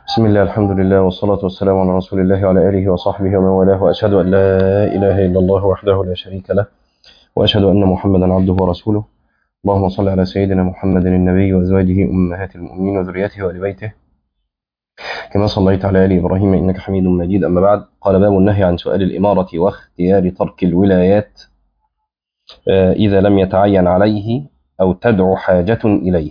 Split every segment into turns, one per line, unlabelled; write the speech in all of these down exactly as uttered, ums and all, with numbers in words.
بسم الله، الحمد لله، والصلاة والسلام على رسول الله وعلى آله وصحبه ومن والاه، وأشهد أن لا إله إلا الله وحده لا شريك له، وأشهد أن محمدا عبده ورسوله. اللهم صل على سيدنا محمد النبي وأزواجه أمهات المؤمنين وذريته وآل بيته كما صليت على آل إبراهيم إنك حميد مجيد. أما بعد، قال باب النهي عن سؤال الإمارة واختيار ترك الولايات آه، إذا لم يتعين عليه أو تدعو حاجة إليه.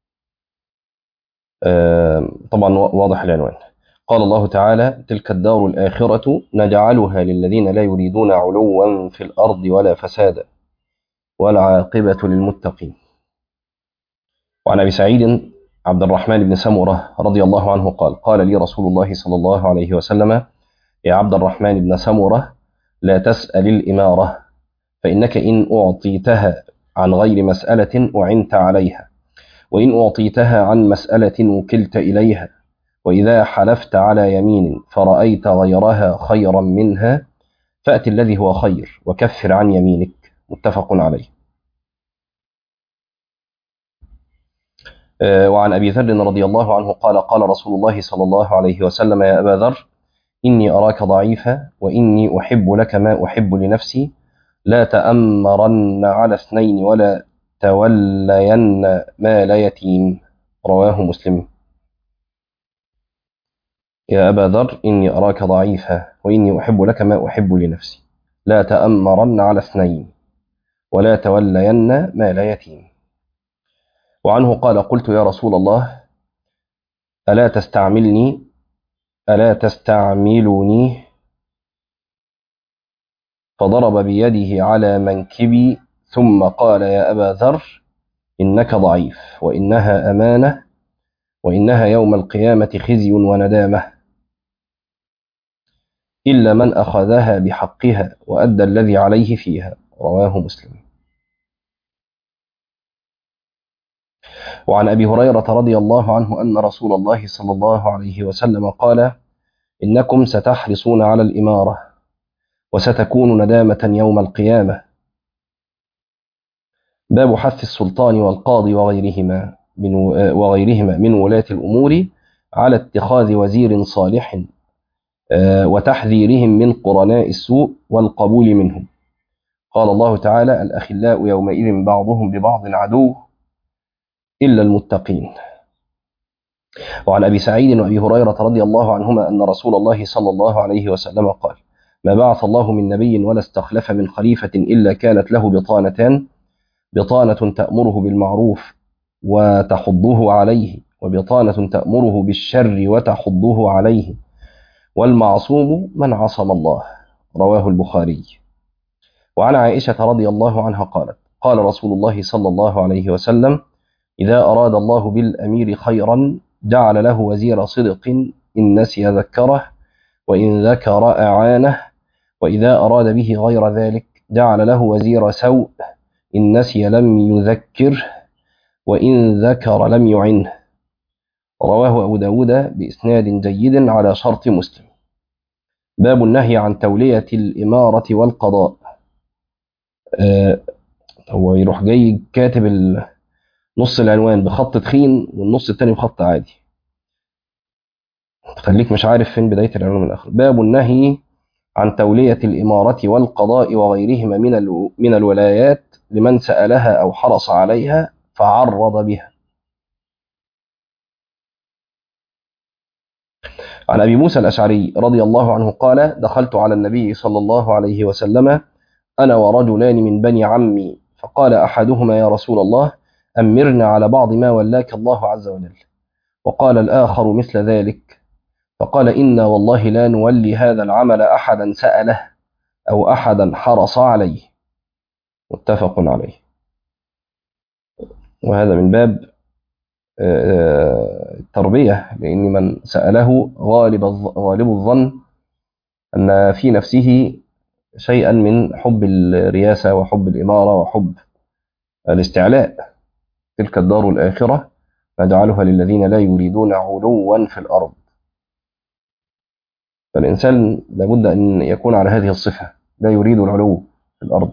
آه، طبعا واضح العنوان. قال الله تعالى: تلك الدار الآخرة نجعلها للذين لا يريدون علوا في الأرض ولا فسادا والعاقبة للمتقين. وعن أبي سعيد عبد الرحمن بن سمرة رضي الله عنه قال: قال لي رسول الله صلى الله عليه وسلم: يا عبد الرحمن بن سمرة، لا تسأل الإمارة، فإنك إن أعطيتها عن غير مسألة أعنت عليها، وإن أعطيتها عن مسألة وكلت إليها، وإذا حلفت على يمين فرأيت غيرها خيرا منها فأت الذي هو خير وكفر عن يمينك. متفق عليه. وعن أبي ذر رضي الله عنه قال: قال رسول الله صلى الله عليه وسلم: يا أبا ذر، إني أراك ضعيفا وإني أحب لك ما أحب لنفسي، لا تأمرن على اثنين ولا تولين مال يتيم. رواه مسلم. يا أبا ذر، إني أراك ضعيفا وإني أحب لك ما أحب لنفسي، لا تأمرن على اثنين ولا تولين مال يتيم. وعنه قال: قلت يا رسول الله، ألا تستعملني ألا تستعملني فضرب بيده على منكبي ثم قال: يا أبا ذر، إنك ضعيف، وإنها أمانة، وإنها يوم القيامة خزي وندامة، إلا من أخذها بحقها وأدى الذي عليه فيها. رواه مسلم. وعن أبي هريرة رضي الله عنه أن رسول الله صلى الله عليه وسلم قال: إنكم ستحرصون على الإمارة وستكون ندامة يوم القيامة. باب حث السلطان والقاضي وغيرهما من وغيرهما من ولاة الأمور على اتخاذ وزير صالح وتحذيرهم من قرناء السوء والقبول منهم. قال الله تعالى: الأخلاء يومئذ بعضهم ببعض عدو إلا المتقين. وعن أبي سعيد وأبي هريرة رضي الله عنهما أن رسول الله صلى الله عليه وسلم قال: ما بعث الله من نبي ولا استخلف من خليفة إلا كانت له بطانتان: بطانة تأمره بالمعروف وتحضه عليه، وبطانة تأمره بالشر وتحضه عليه، والمعصوم من عصم الله. رواه البخاري. وعن عائشة رضي الله عنها قالت: قال رسول الله صلى الله عليه وسلم: إذا أراد الله بالأمير خيرا جعل له وزير صدق، إن نسي ذكره، وإن ذكر أعانه، وإذا أراد به غير ذلك جعل له وزير سوء، إن نسي لم يذكره، وإن ذكر لم يعنه. رواه أبو داود بإسناد جيد على شرط مسلم. باب النهي عن تولية الإمارة والقضاء. آه هو يروح جاي كاتب نص العنوان بخط تخين والنص التاني بخط عادي، خليك مش عارف فين بداية العنوان من آخر. باب النهي عن تولية الإمارة والقضاء وغيرهما من من الولايات لمن سألها أو حرص عليها فعرض بها. عن أبي موسى الأشعري رضي الله عنه قال: دخلت على النبي صلى الله عليه وسلم أنا ورجلان من بني عمي، فقال أحدهما: يا رسول الله، أمرنا على بعض ما ولاك الله عز وجل. وقال الآخر مثل ذلك، فقال: إنا والله لا نولي هذا العمل أحدا سأله أو أحدا حرص عليه. متفق عليه. وهذا من باب التربية، لأن من سأله غالب غالب الظن أن في نفسه شيئا من حب الرياسة وحب الإمارة وحب الاستعلاء. تلك الدار الآخرة نجعلها للذين لا يريدون علوا في الأرض. فالإنسان لابد أن يكون على هذه الصفة، لا يريد العلو في الأرض.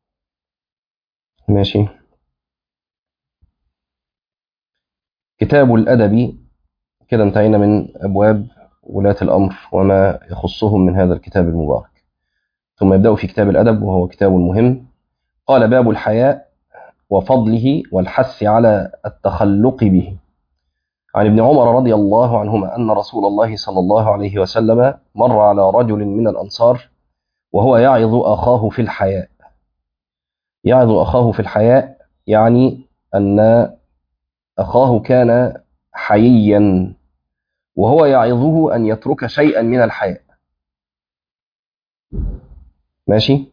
ماشي. كتاب الأدب كده انتهينا من أبواب ولاة الأمر وما يخصهم من هذا الكتاب المبارك. ثم يبدأ في كتاب الأدب وهو كتاب مهم. قال: باب الحياء وفضله والحث على التخلق به. عن ابن عمر رضي الله عنهما أن رسول الله صلى الله عليه وسلم مر على رجل من الأنصار وهو يعظ أخاه في الحياء. يعظ أخاه في الحياء يعني أن أخاه كان حييا وهو يعظه أن يترك شيئا من الحياء. ماشي؟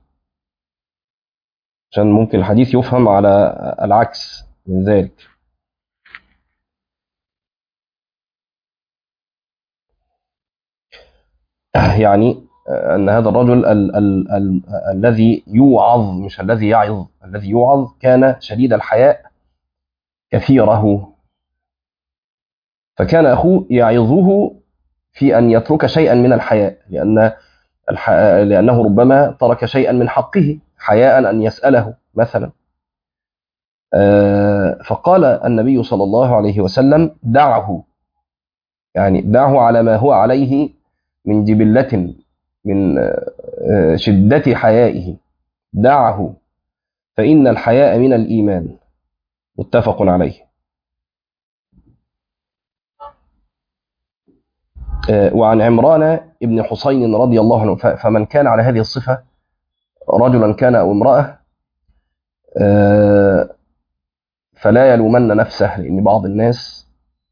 عشان ممكن الحديث يفهم على العكس من ذلك. يعني أن هذا الرجل ال ال ال الذي يوعظ، مش الذي يعظ، الذي يوعظ كان شديد الحياء كثيره، فكان أخوه يعظه في أن يترك شيئا من الحياء، لأن الح... لأنه ربما ترك شيئا من حقه حياء أن يسأله مثلا. آه فقال النبي صلى الله عليه وسلم: دعه، يعني دعه على ما هو عليه من جبلة، من آه شدة حيائه، دعه فإن الحياء من الإيمان. متفق عليه. آه وعن عمران ابن حسين رضي الله عنه: فمن كان على هذه الصفة، رجلا كان أو امرأة، آه فلا يلومن نفسه، لأن بعض الناس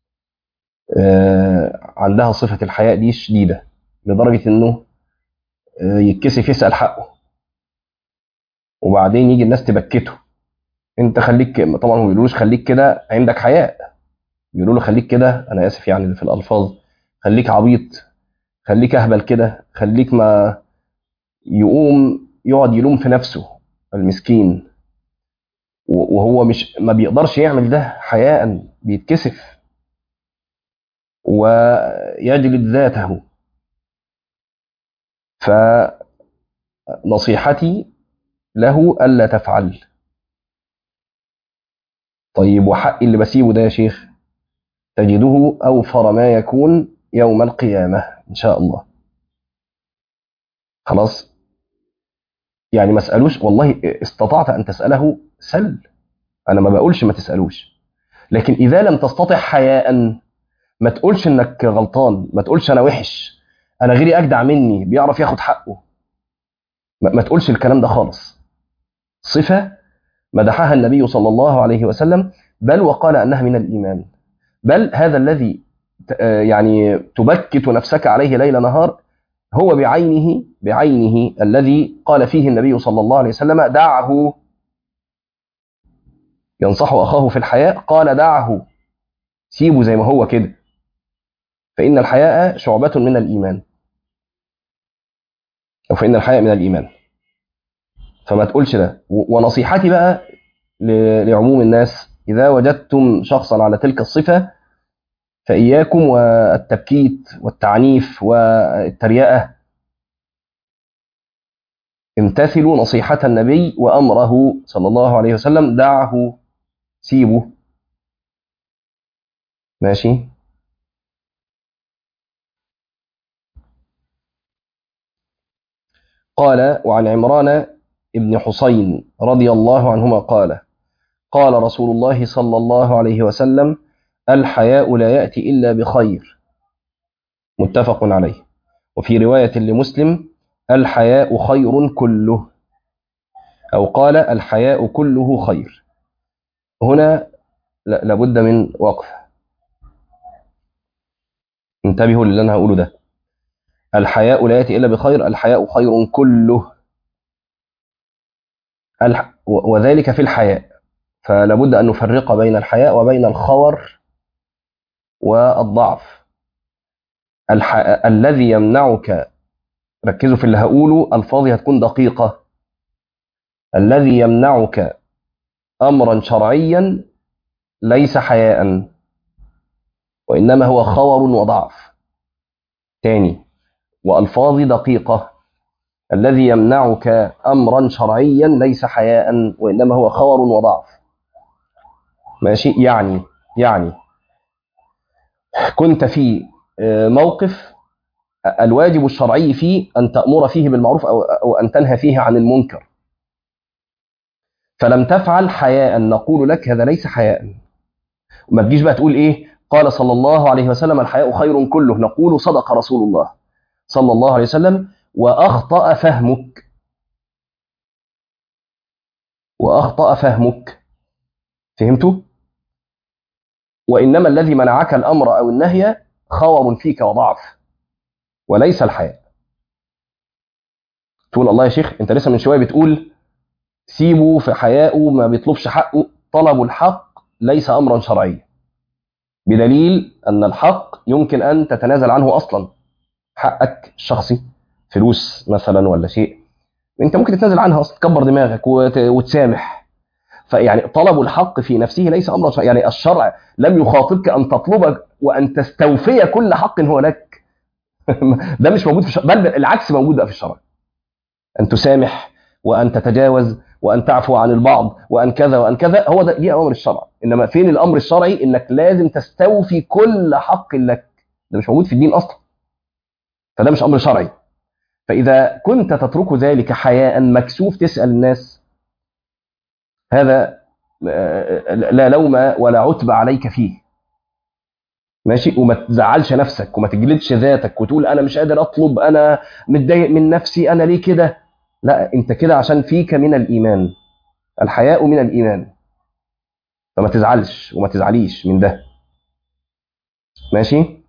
آه عندها صفة الحياء دي شديدة لدرجة أنه آه يتكسف يسأل حقه، وبعدين يجي الناس تبكته: أنت خليك، طبعا هو بيقولوش خليك كده عندك حياء، بيقولوا له خليك كده، أنا آسف يعني في الألفاظ، خليك عبيط، خليك أهبل كده، خليك ما يقوم يقعد يلوم في نفسه المسكين، وهو مش ما بيقدرش يعمل ده حياء، بيتكسف ويجلد ذاته. فنصيحتي له ألا تفعل. طيب وحقي اللي بسيبه ده يا شيخ؟ تجده أوفر ما يكون يوم القيامة إن شاء الله. خلاص، يعني ما اسألوش، والله استطعت أن تسأله سل، أنا ما بقولش ما تسألوش، لكن إذا لم تستطع حياء ما تقولش إنك غلطان، ما تقولش أنا وحش، أنا غيري أجدع مني بيعرف ياخد حقه، ما تقولش الكلام ده خالص. صفة مدحها النبي صلى الله عليه وسلم، بل وقال أنها من الإيمان، بل هذا الذي يعني تبكت نفسك عليه ليل نهار هو بعينه بعينه الذي قال فيه النبي صلى الله عليه وسلم: دعه. ينصح أخاه في الحياء، قال: دعه، سيبه زي ما هو كده، فإن الحياء شعبة من الإيمان، أو فإن الحياء من الإيمان. فما تقولش ده. ونصيحتي بقى لعموم الناس: إذا وجدتم شخصا على تلك الصفة فإياكم والتبكيت والتعنيف والتريقة، امتثلوا نصيحة النبي وأمره صلى الله عليه وسلم: دعه، سيبه. ماشي. قال: وعن عمران ابن حسين رضي الله عنهما قال: قال رسول الله صلى الله عليه وسلم: الحياء لا يأتي إلا بخير. متفق عليه. وفي رواية لمسلم: الحياء خير كله، أو قال: الحياء كله خير. هنا لابد من وقف، انتبهوا للي أنا هقوله ده. الحياء لا يأتي إلا بخير، الحياء خير كله، وذلك في الحياء، فلابد أن نفرق بين الحياء وبين الخور والضعف. الح... الذي يمنعك، ركزوا في اللي هقوله، ألفاظي هتكون دقيقة، الذي يمنعك أمرا شرعيا ليس حياء، وإنما هو خور وضعف. تاني، وألفاظي دقيقة، الذي يمنعك أمرا شرعيا ليس حياء، وإنما هو خور وضعف. ماشي؟ يعني يعني كنت في موقف الواجب الشرعي فيه أن تأمر فيه بالمعروف أو أن تنهى فيه عن المنكر، فلم تفعل حياء، نقول لك هذا ليس حياء. وما تجيش بقى تقول إيه قال صلى الله عليه وسلم الحياء خير كله، نقول صدق رسول الله صلى الله عليه وسلم وأخطأ فهمك، وأخطأ فهمك، فهمتوا؟ وإنما الذي منعك الأمر أو النهي خور فيك وضعف وليس الحياء. تقول الله يا شيخ أنت لسه من شوية بتقول سيبه في حياءه ما بيطلبش حقه، طلب الحق ليس أمرا شرعيا، بدليل أن الحق يمكن أن تتنازل عنه أصلا. حقك الشخصي فلوس مثلا ولا شيء أنت ممكن تتنازل عنها أصلا، تكبر دماغك وت- وتسامح. فيعني طلب الحق في نفسه ليس أمرا شرعيا، يعني الشرع لم يخاطبك أن تطلب وأن تستوفي كل حق هو لك. ده مش موجود في الشرع، بل العكس موجود بقى في الشرع، أن تسامح وأن تتجاوز وأن تعفو عن البعض وأن كذا وأن كذا، هو ده دي أمر الشرع. إنما فين الأمر الشرعي إنك لازم تستوفي كل حق لك؟ ده مش موجود في الدين أصلا، فده مش أمر شرعي. فإذا كنت تترك ذلك حياء مكسوف تسأل الناس، هذا لا لوم ولا عتب عليك فيه، ماشي؟ وما تزعلش نفسك وما تجلدش ذاتك وتقول أنا مش قادر أطلب، أنا متضايق من نفسي، أنا ليه كده؟ لا، أنت كده عشان فيك من الإيمان، الحياء من الإيمان، فما تزعلش وما تزعليش من ده، ماشي؟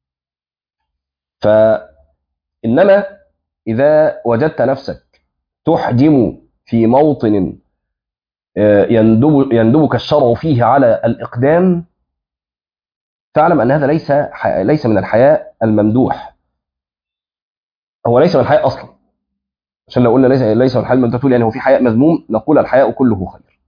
فإنما إذا وجدت نفسك تحجم في موطن يندب يندبك الشرع فيه على الإقدام، تعلم أن هذا ليس ليس من الحياء الممدوح، هو ليس من الحياء أصلا. عشان لو قلنا ليس ليس من الحياء الممدوح تقول يعني هو في حياء مذموم، نقول الحياء كله خير.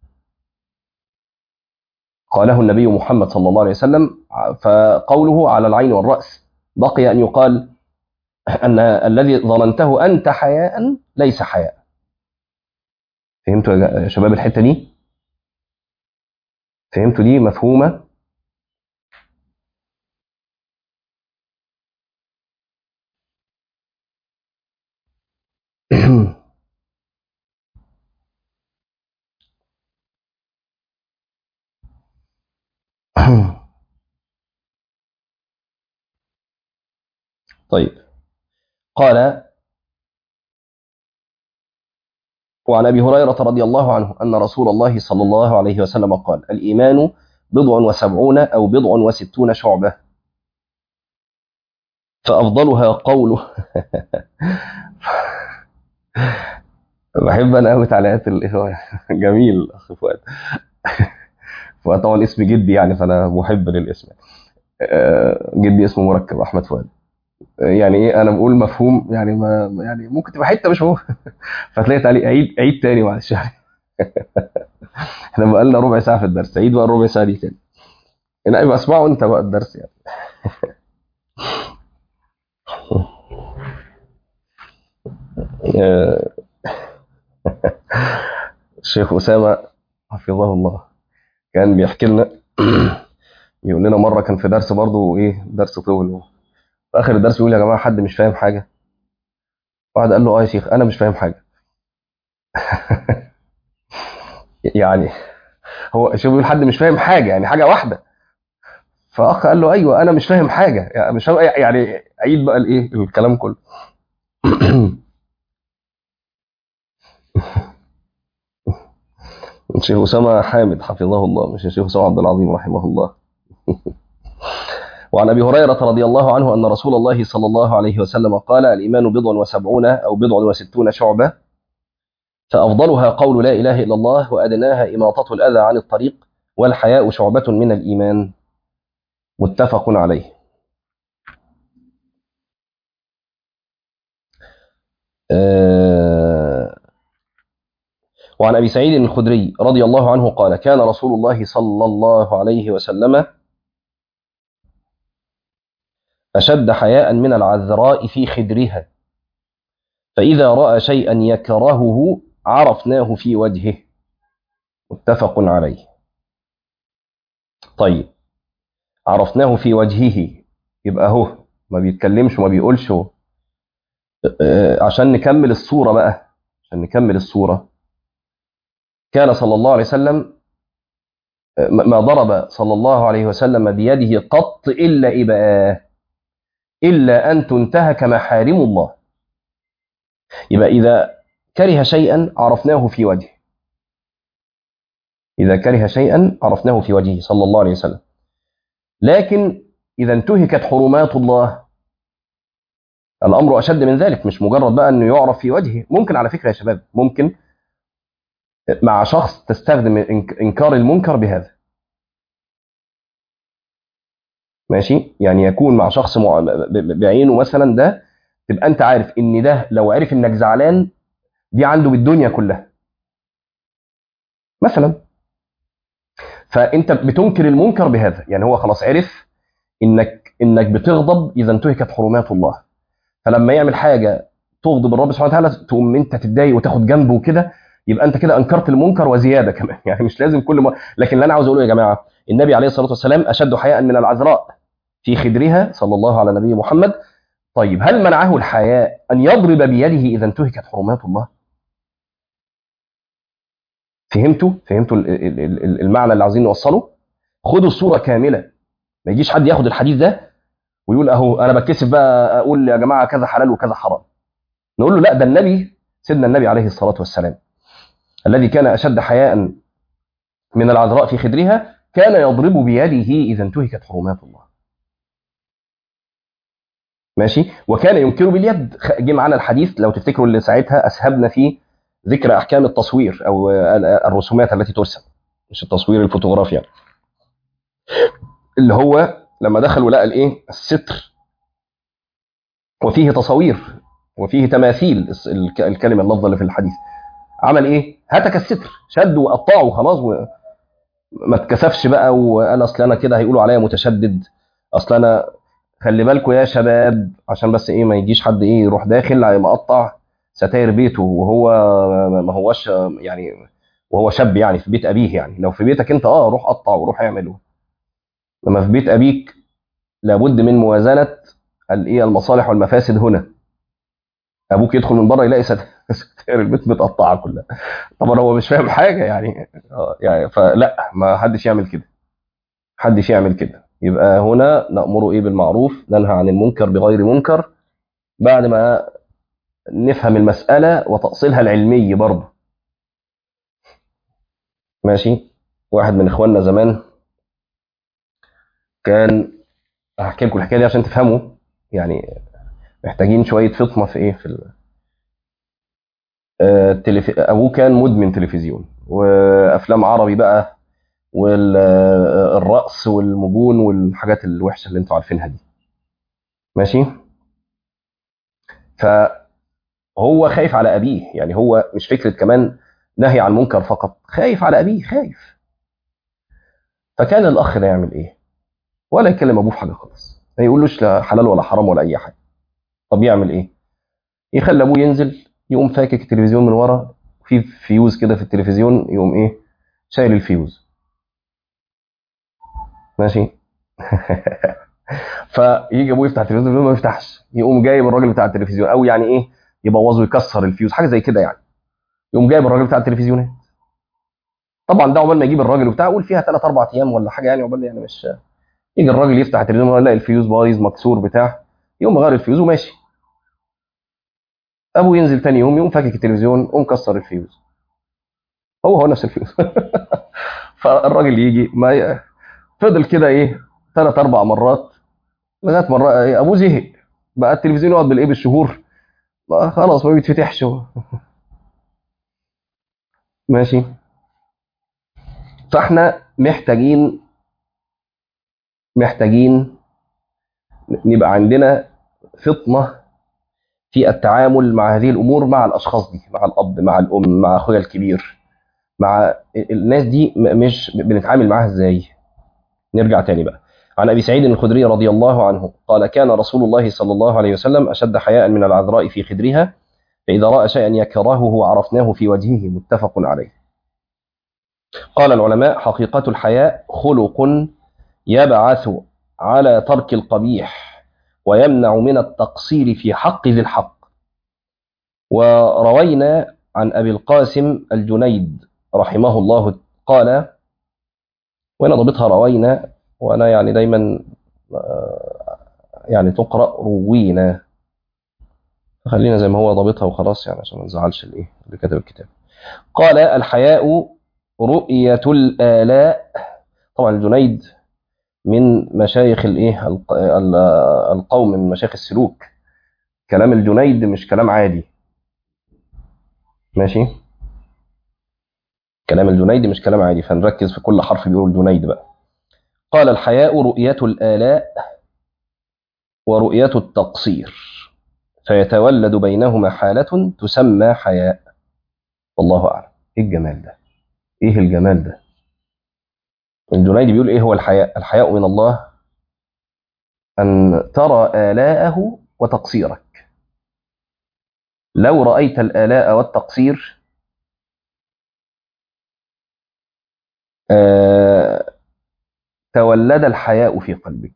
قاله النبي محمد صلى الله عليه وسلم، فقوله على العين والرأس، بقي أن يقال أن الذي ظننته أنت حياء ليس حياء. فهمتوا يا شباب الحتة دي؟ فهمتوا دي مفهومة؟ طيب، قال وعن أبي هريرة رضي الله عنه أن رسول الله صلى الله عليه وسلم قال الإيمان بضع وسبعون أو بضع وستون شعبة، فأفضلها قوله بحب أنا قوي تعليقات الإخوة. جميل أخي فؤاد. فؤاد طبعا اسم جدي يعني، فأنا محب للاسم. آه، جدي اسمه مركب أحمد فؤاد. آه، يعني إيه، أنا بقول مفهوم يعني، ما يعني ممكن تبقى حتة مش مفهوم. فتلاقي تعليق عيد عيد تاني معلش. احنا بقى لنا ربع ساعة في الدرس، عيد بقى الربع ساعة دي تاني. لا يبقى اسمعوا أنت بقى الدرس يعني. آه، الشيخ أسامة حفظه الله كان بيحكي لنا، يقول لنا مرة كان في درس برضه إيه، درس طول، في آخر الدرس يقول يا جماعة حد مش فاهم حاجة؟ واحد قال له اه يا شيخ أنا مش فاهم حاجة. يعني هو الشيخ بيقول حد مش فاهم حاجة يعني حاجة واحدة، فأخ قال له أيوه أنا مش فاهم حاجة، يعني مش فاهم يعني عيد بقى الإيه الكلام كله. الشيخ أسامة حامد حفظه الله، مش الشيخ أسامة عبد العظيم رحمه الله. وعن أبي هريرة رضي الله عنه أن رسول الله صلى الله عليه وسلم قال الإيمان بضع وسبعون أو بضع وستون شعبة، فأفضلها قول لا إله إلا الله وأدناها إماطة الأذى عن الطريق والحياء شعبة من الإيمان، متفق عليه. أه وعن أبي سعيد الخدري رضي الله عنه قال كان رسول الله صلى الله عليه وسلم أشد حياء من العذراء في خدرها، فإذا رأى شيئا يكرهه عرفناه في وجهه، متفق عليه. طيب، عرفناه في وجهه، يبقى هو ما بيتكلمش وما بيقولش هو. عشان نكمل الصورة بقى، عشان نكمل الصورة، كان صلى الله عليه وسلم ما ضرب صلى الله عليه وسلم بيده قط إلا إباء إلا أن تنتهك محارم الله. يبقى إذا كره شيئا عرفناه في وجهه، إذا كره شيئا عرفناه في وجهه صلى الله عليه وسلم. لكن إذا انتهكت حرمات الله الأمر أشد من ذلك، مش مجرد بقى أنه يعرف في وجهه. ممكن على فكرة يا شباب، ممكن مع شخص تستخدم إنكار المنكر بهذا، ماشي، يعني يكون مع شخص بعينه مثلا، ده تبقى أنت عارف إن ده لو عرف إنك زعلان دي عنده بالدنيا كلها مثلا، فأنت بتنكر المنكر بهذا. يعني هو خلاص عرف إنك إنك بتغضب إذا انتهكت حرمات الله، فلما يعمل حاجة تغضب الرب سبحانه وتعالى تقوم انت تتضايق وتاخد جنبه وكده، يبقى انت كده انكرت المنكر وزياده كمان. يعني مش لازم كل ما، لكن اللي انا عاوز اقوله يا جماعه، النبي عليه الصلاه والسلام اشد حياء من العذراء في خدرها صلى الله على نبي محمد. طيب هل منعه الحياء ان يضرب بيده اذا انتهكت حرمات الله؟ فهمتوا فهمتوا المعنى اللي عايزين نوصله؟ خدوا الصوره كامله، ما يجيش حد ياخد الحديث ده ويقول اهو انا بتكسف بقى اقول يا جماعه كذا حلال وكذا حرام. نقول له لا، ده النبي سيدنا النبي عليه الصلاه والسلام الذي كان أشد حياء من العذراء في خدرها كان يضرب بيده إذا انتهكت حرمات الله، ماشي، وكان ينكر باليد. جه معنا الحديث لو تفتكروا اللي ساعتها أسهبنا فيه ذكر أحكام التصوير أو الرسومات التي ترسم، مش التصوير الفوتوغرافي يعني، اللي هو لما دخل ولقى الايه الستر وفيه تصوير وفيه تماثيل، الكلمة اللفظة اللي في الحديث، عمل ايه؟ هتك الستر، شد وقطعه وخلاص، ما اتكسفش بقى وقال اصل انا كده هيقولوا عليا متشدد، اصل انا، خلي بالكم يا شباب عشان بس ايه ما يجيش حد ايه يروح داخل مقطع ستاير بيته وهو ما هوش يعني، وهو شاب يعني في بيت ابيه. يعني لو في بيتك انت اه روح قطع وروح اعمله، لما في بيت ابيك لابد من موازنه الايه المصالح والمفاسد. هنا ابوك يدخل من بره يلاقي ستاير البيت متقطعه كلها، طبعا هو مش فاهم حاجه يعني، يعني فلا، ما حدش يعمل كده، حدش يعمل كده. يبقى هنا نأمره ايه بالمعروف، ننهى عن المنكر بغير منكر، بعد ما نفهم المسألة وتأصيلها العلمي برضه، ماشي. واحد من اخواننا زمان كان، هحكي لكم الحكايه دي عشان تفهموا، يعني محتاجين شويه فطنه في ايه في ال... آه، التلف... ابوه كان مدمن تلفزيون وافلام عربي بقى، والرقص والمجون والحاجات الوحشه اللي انتوا عارفينها دي، ماشي. فهو خايف على ابيه، يعني هو مش فكره كمان نهي عن المنكر فقط، خايف على ابيه، خايف. فكان الاخ ده يعمل ايه؟ ولا يكلم ابوه في حاجه خالص، ما يقولوش لا حلال ولا حرام ولا اي حاجه. طب يعمل ايه؟ يخلي ابوه ينزل، يقوم فاكك التلفزيون من ورا، في فيوز كده في التلفزيون، يقوم ايه شايل الفيوز، ماشي. فيجي ابوه يفتح التلفزيون ما يفتحش، يقوم جايب الراجل بتاع التلفزيون، او يعني ايه يبوظه يكسر الفيوز حاجه زي كده يعني، يقوم جايب الراجل بتاع التلفزيونات. طبعا ده عقبال ما يجيب الراجل وبتاع، قول فيها ثلاث اربع ايام ولا حاجه يعني، عقبال يعني مش، يجي الراجل يفتح التلفزيون يلاقي الفيوز بايظ مكسور بتاع، يقوم غير الفيوز وماشي. ابوه ينزل تاني يوم، يقوم فاكك التلفزيون، يقوم كسر الفيوز، هو هو نفس الفيوز. فالراجل يجي ما ي... فضل كده ايه ثلاث اربع مرات، لغايه مره إيه ابوه زهق بقى، التلفزيون يقعد بالايه بالشهور، بقى خلاص ما بيتفتحش. ماشي. فاحنا محتاجين محتاجين نبقى عندنا فطنه في التعامل مع هذه الامور، مع الاشخاص دي، مع الاب مع الام مع اخويا الكبير، مع الناس دي مش بنتعامل معاها ازاي. نرجع تاني بقى. عن ابي سعيد الخدري رضي الله عنه قال كان رسول الله صلى الله عليه وسلم اشد حياء من العذراء في خدرها، فاذا راى شيئا يكرهه عرفناه في وجهه، متفق عليه. قال العلماء حقيقة الحياء خلق يبعث على ترك القبيح ويمنع من التقصير في حق ذي الحق. وروينا عن أبي القاسم الجنيد رحمه الله قال، وأنا ضبطها روينا، وأنا يعني دايما يعني تقرأ روينا، خلينا زي ما هو ضابطها وخلاص يعني عشان ما نزعلش الايه اللي كتب الكتاب. قال: الحياء رؤية الآلاء. طبعا الجنيد من مشايخ الايه القوم، من مشايخ السلوك. كلام الجنيد مش كلام عادي، ماشي؟ كلام الجنيد مش كلام عادي، فنركز في كل حرف بيقول الجنيد بقى. قال: الحياء رؤية الآلاء ورؤية التقصير، فيتولد بينهما حالة تسمى حياء، والله أعلم. إيه الجمال ده؟ إيه الجمال ده؟ الجنيد بيقول إيه هو الحياء؟ الحياء من الله أن ترى آلاءه وتقصيرك. لو رأيت الآلاء والتقصير آه تولد الحياء في قلبك،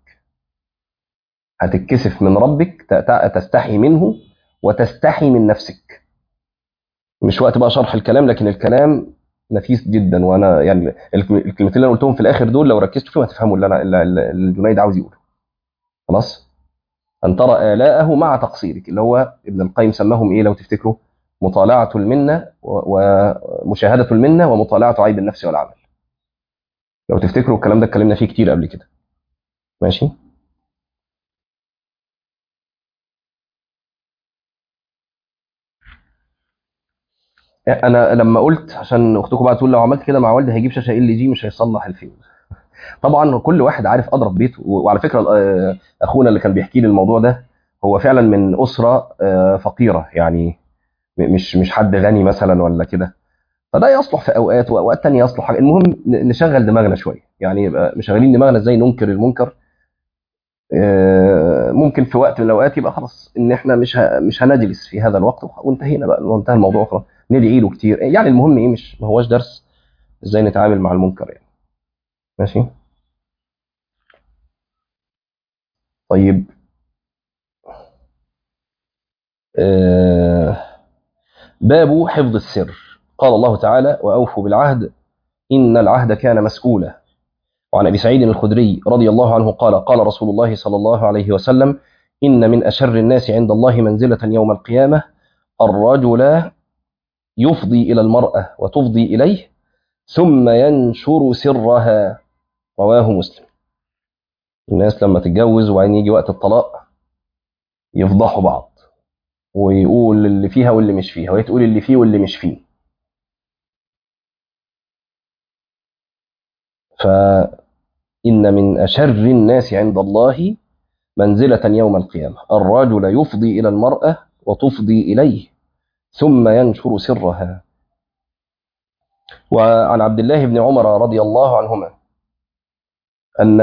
هتتكسف من ربك، تستحي منه وتستحي من نفسك. مش وقت بقى شرح الكلام، لكن الكلام نفيس جدا، وانا يعني الكلمتين اللي انا قلتهم في الاخر دول لو ركزتوا فيهم هتفهموا اللي انا اللي الجنيد عاوز يقوله. خلاص؟ ان ترى آلاءه مع تقصيرك، اللي هو ابن القيم سماهم ايه لو تفتكروا؟ مطالعة المنة ومشاهدة المنة ومطالعة عيب النفس والعمل. لو تفتكروا الكلام ده اتكلمنا فيه كتير قبل كده، ماشي؟ انا لما قلت عشان اختكم بقى تقول لو عملت كده مع والدي هيجيب شاشه ال جي مش هيصلح الفيلم. طبعا كل واحد عارف اضرب بيته، وعلى فكره اخونا اللي كان بيحكي لي الموضوع ده هو فعلا من اسره فقيره، يعني مش مش حد غني مثلا ولا كده، فده يصلح في اوقات، واوقات ثانيه يصلح حاجه. المهم نشغل دماغنا شويه، يعني يبقى مشغلين دماغنا ازاي ننكر المنكر. ممكن في وقت من الاوقات يبقى خلاص ان احنا مش مش هنجلس في هذا الوقت وانتهينا بقى، وانتهى الموضوع خلاص، ندعي له كتير. يعني المهم ايه، مش ما هواش درس ازاي نتعامل مع المنكر يعني، ماشي؟ طيب، آه باب حفظ السر. قال الله تعالى: وأوفوا بالعهد إن العهد كان مسؤولا. وعن أبي سعيد الخدري رضي الله عنه قال: قال رسول الله صلى الله عليه وسلم: إن من أشر الناس عند الله منزلة يوم القيامة الرجل يفضي إلى المرأة وتفضي إليه ثم ينشر سرها. رواه مسلم. الناس لما تتجوز وبعدين يجي وقت الطلاق يفضحوا بعض، ويقول اللي فيها واللي مش فيها، وهي تقول اللي فيه واللي مش فيه. فإن من أشر الناس عند الله منزلة يوم القيامة الرجل يفضي إلى المرأة وتفضي إليه ثم ينشر سرها. وعن عبد الله بن عمر رضي الله عنهما أن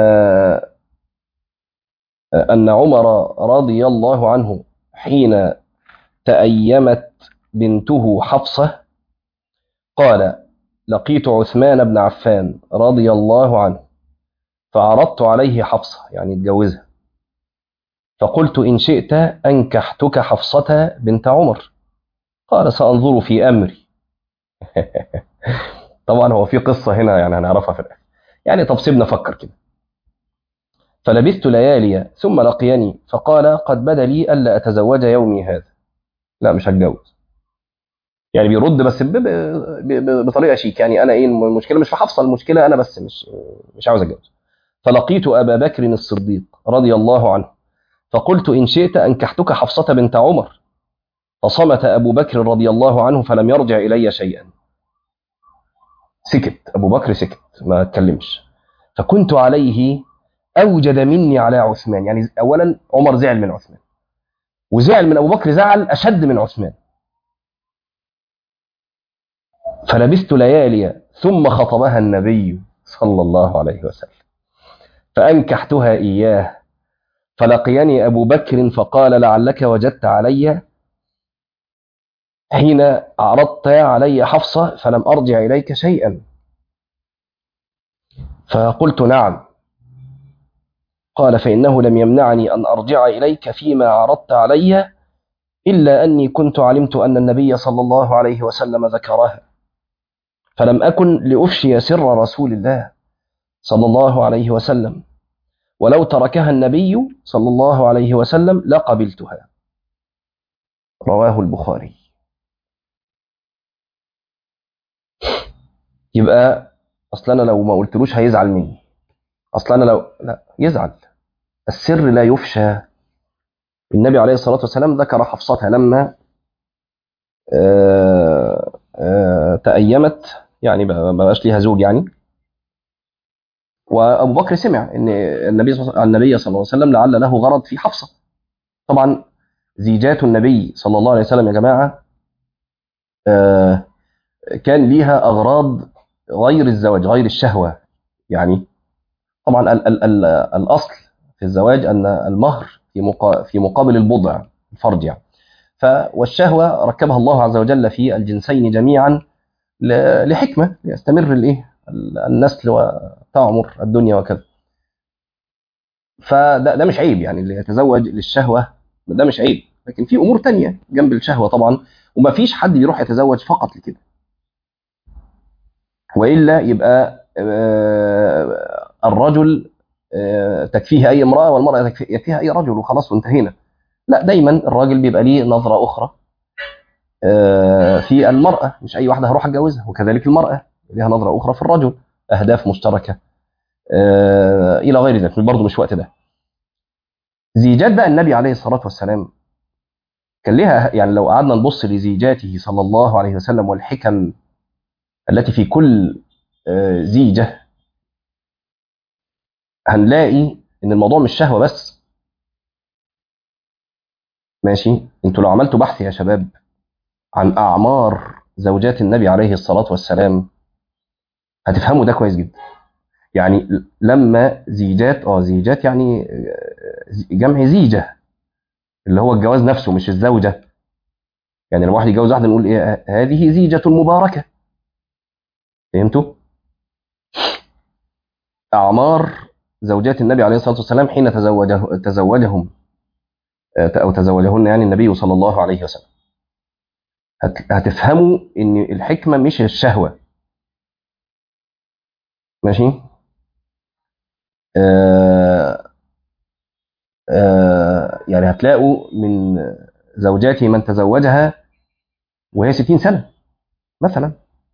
أن عمر رضي الله عنه حين تأيمت بنته حفصة قال: لقيت عثمان بن عفان رضي الله عنه فعرضت عليه حفصة، يعني اتجوزها، فقلت: إن شئت أنكحتك حفصة بنت عمر. قال: سأنظر في أمري. طبعا هو في قصة هنا يعني هنعرفها في الآخر، يعني طب سيبنا أفكر كده. فلبثت ليالي ثم لقيني فقال: قد بدا لي ألا أتزوج يومي هذا. لا مش هتجوز، يعني بيرد بس ب... ب... ب... بطريقة شيك، يعني أنا إيه المشكلة مش في حفصة، المشكلة أنا بس مش مش عاوز أتجوز. فلقيت أبا بكر الصديق رضي الله عنه فقلت: إن شئت أنكحتك حفصة بنت عمر. فصمت أبو بكر رضي الله عنه فلم يرجع إلي شيئا. سكت أبو بكر، سكت ما اتكلمش. فكنت عليه أوجد مني على عثمان، يعني أولا عمر زعل من عثمان، وزعل من أبو بكر زعل أشد من عثمان. فلبثت ليالي ثم خطبها النبي صلى الله عليه وسلم فأنكحتها إياه. فلقيني أبو بكر فقال: لعلك وجدت علي حين عرضت علي حفصة فلم أرجع إليك شيئا. فقلت: نعم. قال فإنه لم يمنعني أن أرجع إليك فيما عرضت علي إلا أني كنت علمت أن النبي صلى الله عليه وسلم ذكرها، فلم أكن لأفشي سر رسول الله صلى الله عليه وسلم، ولو تركها النبي صلى الله عليه وسلم لقبلتها. رواه البخاري. يبقى أصل أنا لو ما قلتلوش هيزعل مني، أصل أنا لو لا يزعل. السر لا يفشى. النبي عليه الصلاة والسلام ذكر حفصتها لما آآ آآ تأيمت، يعني ما بقاش ليها زوج يعني، وأبو بكر سمع إن النبي النبي صلى الله عليه وسلم لعل له غرض في حفصة. طبعا زيجات النبي صلى الله عليه وسلم يا جماعة كان ليها أغراض غير الزواج، غير الشهوة. يعني طبعا ال ال ال الأصل في الزواج أن المهر في مقا في مقابل البضع الفرج يعني. ف والشهوة ركبها الله عز وجل في الجنسين جميعا لحكمة ليستمر الايه النسل وتعمر الدنيا وكذا. فده ده مش عيب، يعني اللي يتزوج للشهوة ده مش عيب، لكن في أمور تانية جنب الشهوة طبعا، وما فيش حد بيروح يتزوج فقط لكده، وإلا يبقى الرجل تكفيه أي امرأة والمرأة يكفيها أي رجل وخلاص وانتهينا. لا، دايما الراجل بيبقى ليه نظرة أخرى في المرأة، مش أي واحدة هروح أتجوزها، وكذلك المرأة لها نظرة أخرى في الرجل، أهداف مشتركة إلى غير ذلك. برضه مش وقت ده. زيجات بقى النبي عليه الصلاة والسلام كان لها، يعني لو قعدنا نبص لزيجاته صلى الله عليه وسلم والحكم التي في كل زيجة، هنلاقي إن الموضوع مش شهوة بس. ماشي، انتوا لو عملتوا بحث يا شباب عن أعمار زوجات النبي عليه الصلاة والسلام هتفهموا ده كويس جدا. يعني لما زيجات اه زيجات يعني جمع زيجة، اللي هو الجواز نفسه مش الزوجة. يعني لما واحد يتجوز واحدة نقول ايه؟ هذه زيجة مباركة. فهمتوا؟ أعمار زوجات النبي عليه الصلاة والسلام حين تزوجه تزوجهم أو تزوجهن يعني النبي صلى الله عليه وسلم، هتفهموا إن الحكمة مش الشهوة. ماشي؟ آه آه يعني هتلاقوا من زوجاته من تزوجها وهي ستين سنة مثلا،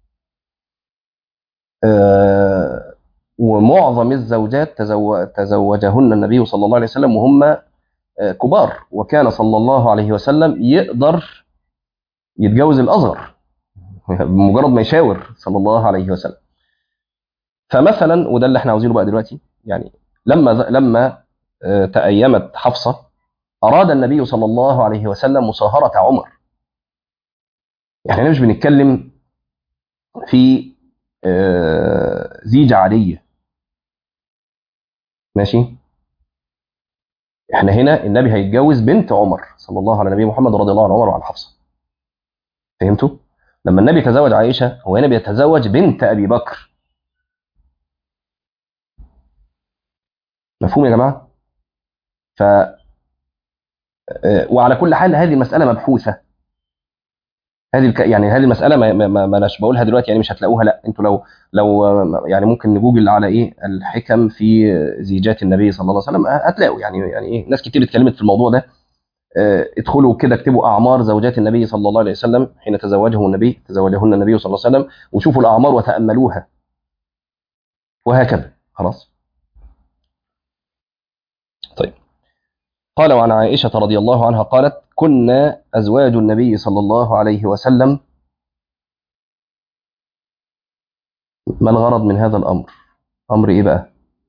آه ومعظم الزوجات تزو... تزوجهن النبي صلى الله عليه وسلم وهم آه كبار، وكان صلى الله عليه وسلم يقدر يتجوز الأصغر بمجرد ما يشاور صلى الله عليه وسلم. فمثلا، وده اللي احنا عاوزينه بقى دلوقتي، يعني لما لما آه تأيمت حفصة أراد النبي صلى الله عليه وسلم مصاهرة عمر. يعني احنا مش بنتكلم في آه زيجة عادية. ماشي، احنا هنا النبي هيتجوز بنت عمر صلى الله على نبي محمد رضي الله عن عمر وعن حفصة. فهمتوا؟ لما النبي تزوج عائشة هو هنا بيتزوج بنت أبي بكر. مفهوم يا جماعة؟ ف وعلى كل حال هذه المسألة مبحوثة. هذه الك... يعني هذه المسألة ما ما ما أناش بقولها دلوقتي، يعني مش هتلاقوها. لا، انتوا لو لو يعني ممكن نجوجل على ايه الحكم في زيجات النبي صلى الله عليه وسلم هتلاقوا يعني يعني ايه ناس كتير اتكلمت في الموضوع ده. اه ادخلوا كده اكتبوا أعمار زوجات النبي صلى الله عليه وسلم حين تزوجه النبي تزوجهن النبي صلى الله عليه وسلم، وشوفوا الأعمار وتأملوها، وهكذا. خلاص. طيب، قال وعن عائشة رضي الله عنها قالت كنا أزواج النبي صلى الله عليه وسلم. ما الغرض من هذا الأمر؟ أمر إيه بقى؟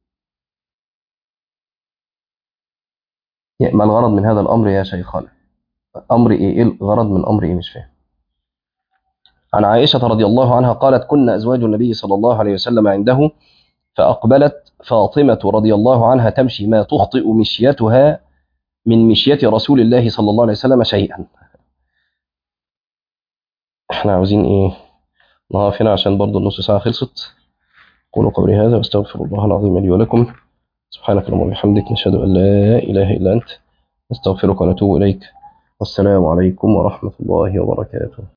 ما الغرض من هذا الأمر يا شيخنا؟ أمر إيه؟ إيه الغرض من أمر إيه؟ مش فاهم. عن عائشة رضي الله عنها قالت كنا أزواج النبي صلى الله عليه وسلم عنده، فأقبلت فاطمة رضي الله عنها تمشي ما تخطئ مشيتها من مشية رسول الله صلى الله عليه وسلم شيئا. احنا عاوزين ايه؟ نقف هنا عشان برضو النص ساعة خلصت. قولوا قولي هذا واستغفر الله العظيم لي ولكم. سبحانك اللهم وبحمدك، نشهد أن لا إله إلا أنت، نستغفرك ونتوب إليك. والسلام عليكم ورحمة الله وبركاته.